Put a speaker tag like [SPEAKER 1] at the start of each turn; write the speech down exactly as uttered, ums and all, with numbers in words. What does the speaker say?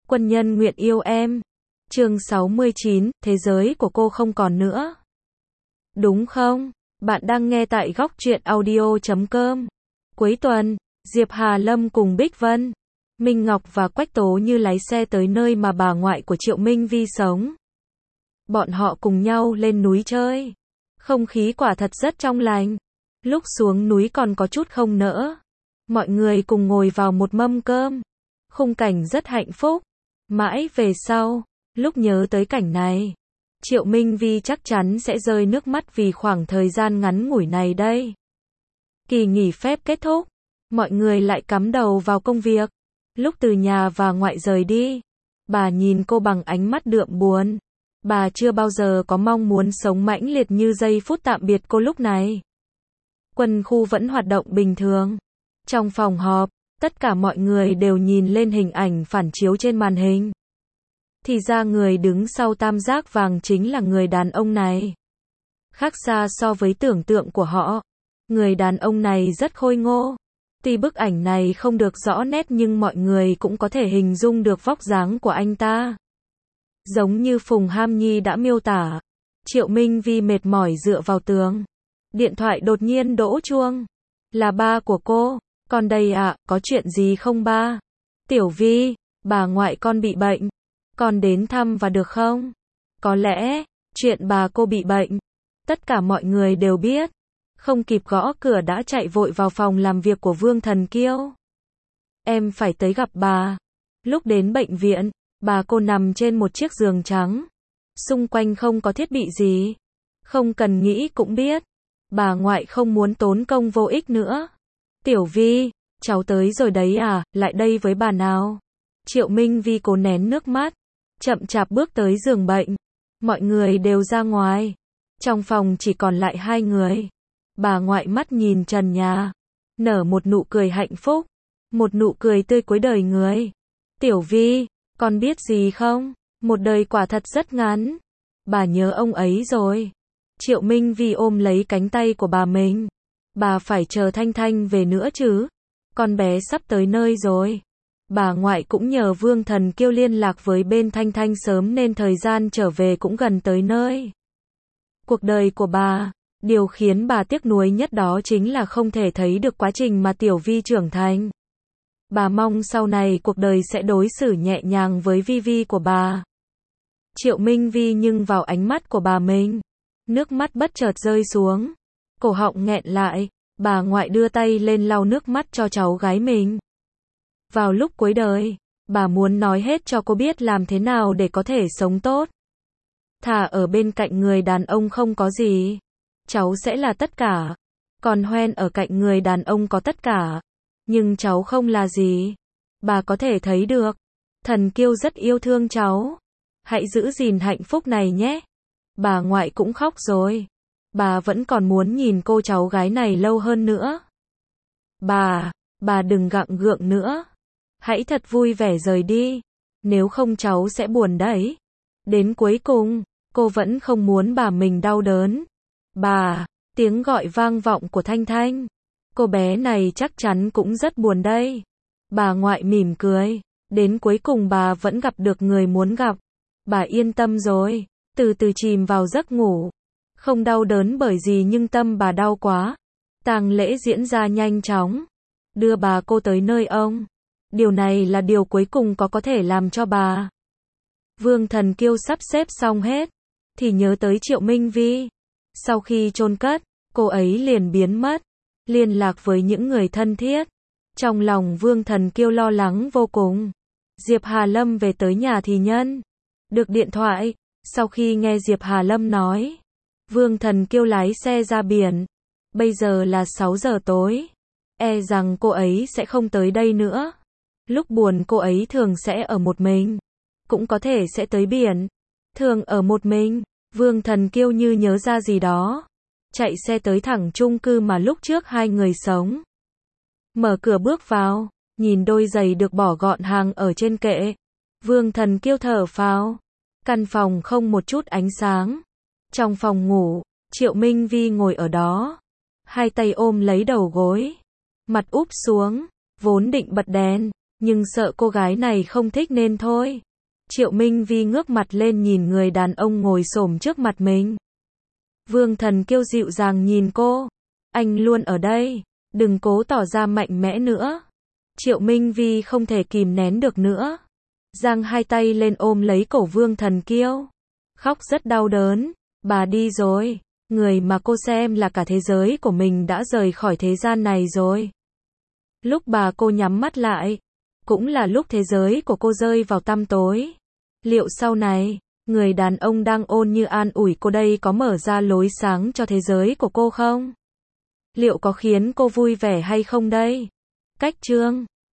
[SPEAKER 1] Quân nhân nguyện yêu em. Chương sáu mươi chín, thế giới của cô không còn nữa. Đúng không? Bạn đang nghe tại góc truyện audio chấm com. Cuối tuần, Diệp Hà Lâm cùng Bích Vân, Minh Ngọc và Quách Tố Như lái xe tới nơi mà bà ngoại của Triệu Minh Vi sống. Bọn họ cùng nhau lên núi chơi. Không khí quả thật rất trong lành. Lúc xuống núi còn có chút không nỡ. Mọi người cùng ngồi vào một mâm cơm. Khung cảnh rất hạnh phúc. Mãi về sau, lúc nhớ tới cảnh này, Triệu Minh Vi chắc chắn sẽ rơi nước mắt vì khoảng thời gian ngắn ngủi này đây. Kỳ nghỉ phép kết thúc, mọi người lại cắm đầu vào công việc. Lúc từ nhà và ngoại rời đi, bà nhìn cô bằng ánh mắt đượm buồn. Bà chưa bao giờ có mong muốn sống mãnh liệt như giây phút tạm biệt cô lúc này. Quân khu vẫn hoạt động bình thường. Trong phòng họp, tất cả mọi người đều nhìn lên hình ảnh phản chiếu trên màn hình. Thì ra người đứng sau tam giác vàng chính là người đàn ông này. Khác xa so với tưởng tượng của họ. Người đàn ông này rất khôi ngô. Tuy bức ảnh này không được rõ nét nhưng mọi người cũng có thể hình dung được vóc dáng của anh ta. Giống như Phùng Ham Nhi đã miêu tả. Triệu Minh Vi mệt mỏi dựa vào tường. Điện thoại đột nhiên đổ chuông. Là ba của cô. Con đây ạ, à, có chuyện gì không ba? Tiểu Vi, bà ngoại con bị bệnh. Con đến thăm và được không? Có lẽ, chuyện bà cô bị bệnh, tất cả mọi người đều biết. Không kịp gõ cửa đã chạy vội vào phòng làm việc của Vương Thần Kiêu. Em phải tới gặp bà. Lúc đến bệnh viện, bà cô nằm trên một chiếc giường trắng. Xung quanh không có thiết bị gì. Không cần nghĩ cũng biết. Bà ngoại không muốn tốn công vô ích nữa. Tiểu Vi, cháu tới rồi đấy à, lại đây với bà nào. Triệu Minh Vi cố nén nước mắt, chậm chạp bước tới giường bệnh. Mọi người đều ra ngoài. Trong phòng chỉ còn lại hai người. Bà ngoại mắt nhìn trần nhà, nở một nụ cười hạnh phúc, một nụ cười tươi cuối đời người. Tiểu Vi, con biết gì không? Một đời quả thật rất ngắn. Bà nhớ ông ấy rồi. Triệu Minh Vi ôm lấy cánh tay của bà mình. Bà phải chờ Thanh Thanh về nữa chứ. Con bé sắp tới nơi rồi. Bà ngoại cũng nhờ Vương Thần Kiêu liên lạc với bên Thanh Thanh sớm nên thời gian trở về cũng gần tới nơi. Cuộc đời của bà, điều khiến bà tiếc nuối nhất đó chính là không thể thấy được quá trình mà Tiểu Vi trưởng thành. Bà mong sau này cuộc đời sẽ đối xử nhẹ nhàng với Vi Vi của bà. Triệu Minh Vi nhưng vào ánh mắt của bà mình, nước mắt bất chợt rơi xuống. Cổ họng nghẹn lại, bà ngoại đưa tay lên lau nước mắt cho cháu gái mình. Vào lúc cuối đời, bà muốn nói hết cho cô biết làm thế nào để có thể sống tốt. Thà ở bên cạnh người đàn ông không có gì, cháu sẽ là tất cả. Còn Hoen ở cạnh người đàn ông có tất cả, nhưng cháu không là gì. Bà có thể thấy được, Thần Kiêu rất yêu thương cháu. Hãy giữ gìn hạnh phúc này nhé. Bà ngoại cũng khóc rồi. Bà vẫn còn muốn nhìn cô cháu gái này lâu hơn nữa. Bà, bà đừng gặng gượng nữa. Hãy thật vui vẻ rời đi. Nếu không cháu sẽ buồn đấy. Đến cuối cùng, cô vẫn không muốn bà mình đau đớn. Bà, tiếng gọi vang vọng của Thanh Thanh. Cô bé này chắc chắn cũng rất buồn đây. Bà ngoại mỉm cười. Đến cuối cùng bà vẫn gặp được người muốn gặp. Bà yên tâm rồi. Từ từ chìm vào giấc ngủ. Không đau đớn bởi gì nhưng tâm bà đau quá. Tang lễ diễn ra nhanh chóng. Đưa bà cô tới nơi ông. Điều này là điều cuối cùng có có thể làm cho bà. Vương Thần Kiêu sắp xếp xong hết, thì nhớ tới Triệu Minh Vi. Sau khi chôn cất, cô ấy liền biến mất. Liên lạc với những người thân thiết. Trong lòng Vương Thần Kiêu lo lắng vô cùng. Diệp Hà Lâm về tới nhà thì nhân được điện thoại. Sau khi nghe Diệp Hà Lâm nói, Vương Thần Kiêu lái xe ra biển. Bây giờ là sáu giờ tối. E rằng cô ấy sẽ không tới đây nữa. Lúc buồn cô ấy thường sẽ ở một mình. Cũng có thể sẽ tới biển. Thường ở một mình. Vương Thần Kiêu như nhớ ra gì đó. Chạy xe tới thẳng chung cư mà lúc trước hai người sống. Mở cửa bước vào. Nhìn đôi giày được bỏ gọn hàng ở trên kệ. Vương Thần Kiêu thở phào. Căn phòng không một chút ánh sáng. Trong phòng ngủ, Triệu Minh Vi ngồi ở đó. Hai tay ôm lấy đầu gối. Mặt úp xuống. Vốn định bật đèn. Nhưng sợ cô gái này không thích nên thôi. Triệu Minh Vi ngước mặt lên nhìn người đàn ông ngồi xổm trước mặt mình. Vương Thần Kiêu dịu dàng nhìn cô. Anh luôn ở đây, đừng cố tỏ ra mạnh mẽ nữa. Triệu Minh Vi không thể kìm nén được nữa. Giang hai tay lên ôm lấy cổ Vương Thần Kiêu. Khóc rất đau đớn. Bà đi rồi. Người mà cô xem là cả thế giới của mình đã rời khỏi thế gian này rồi. Lúc bà cô nhắm mắt lại, cũng là lúc thế giới của cô rơi vào tăm tối. Liệu sau này, người đàn ông đang ôn như an ủi cô đây có mở ra lối sáng cho thế giới của cô không? Liệu có khiến cô vui vẻ hay không đây? Cách chương